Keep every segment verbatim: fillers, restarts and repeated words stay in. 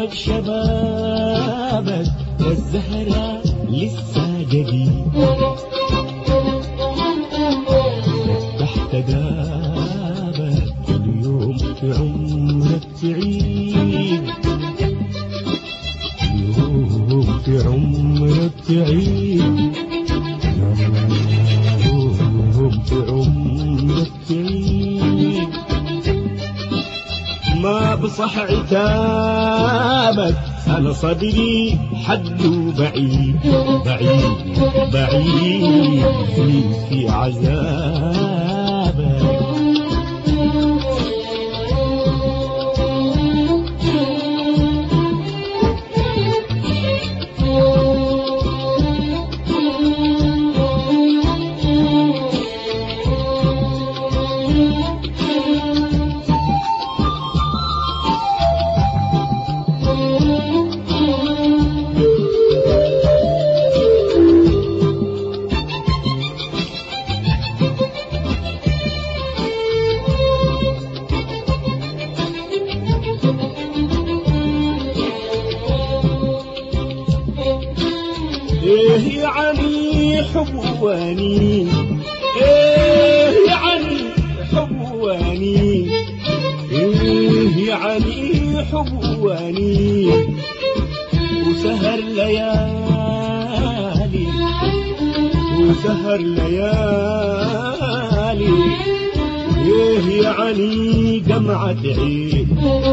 يومك شبابك والزهرة لسه جديد تحت بابك اليوم في عمرك تعيد اليوم في عمرك تعيد اليوم في عمرك تعيد ما بصح عتابك أنا صدري حد بعيد بعيد بعيد في, في عذابك ايه يعني حب وانين ايه يعني حب وانين ايه يعني حب وانين وسهر ليالي وسهر ليالي ايه يعني دمعة عين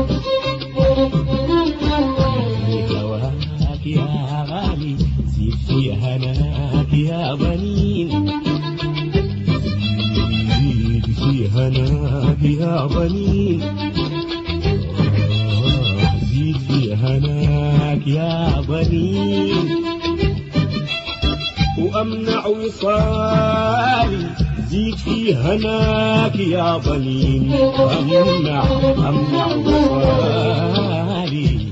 هواك يا غالي زيد في هناك يا بنين زيد في هناك يا بنين زيد في هناك يا بنين وأمنع وصالي زيد في هناك يا بنين أمنع أمنع وصالي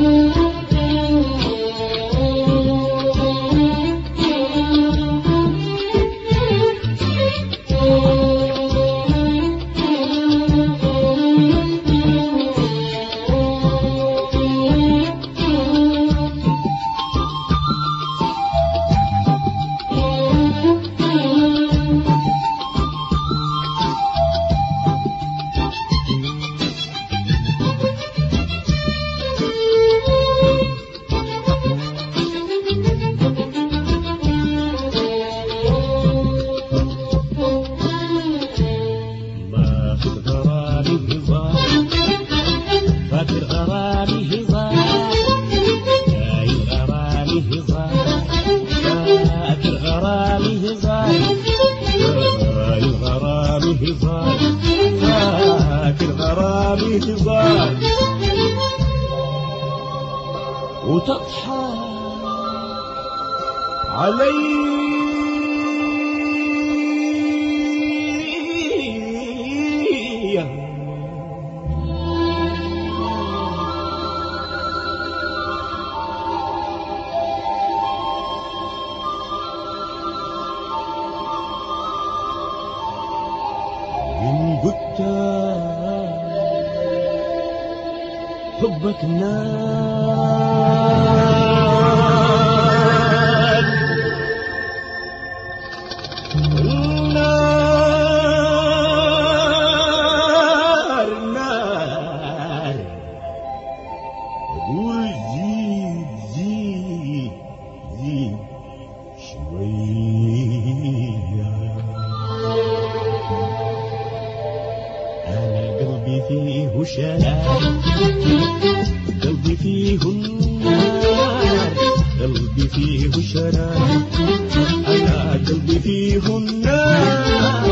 فاكر غرامي هزار يا الغرامي هزار فاكر غرامي هزار يا الغرامي هزار فاكر غرامي هزار وتضحى علي إن قلت حبك نار نار نار أقول زيد زيد زيد شوية أنا قلبي فيه شرار قلبي فيه النار قلبي فيه شرار أنا قلبي فيه النار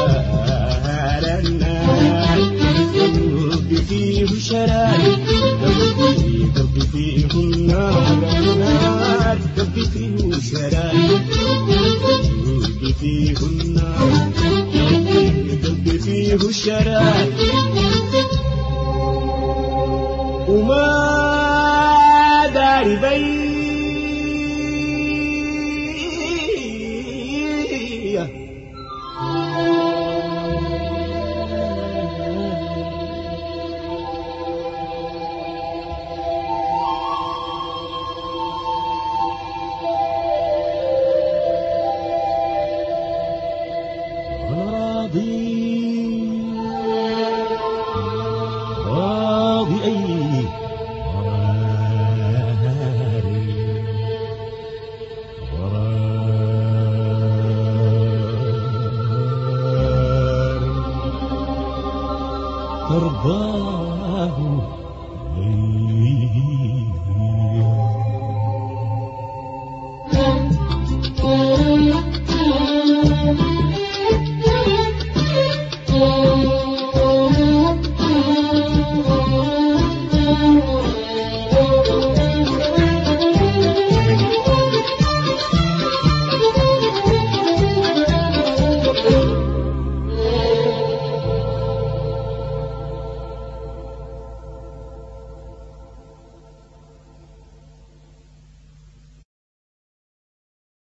النار قلبي فيه شرار قلبي قلبي فيه النار النار قلبي فيه شرار قلبي فيه النار قلبي فيه شرار وما داري بي راضي راضي أي وراري وراري ترضى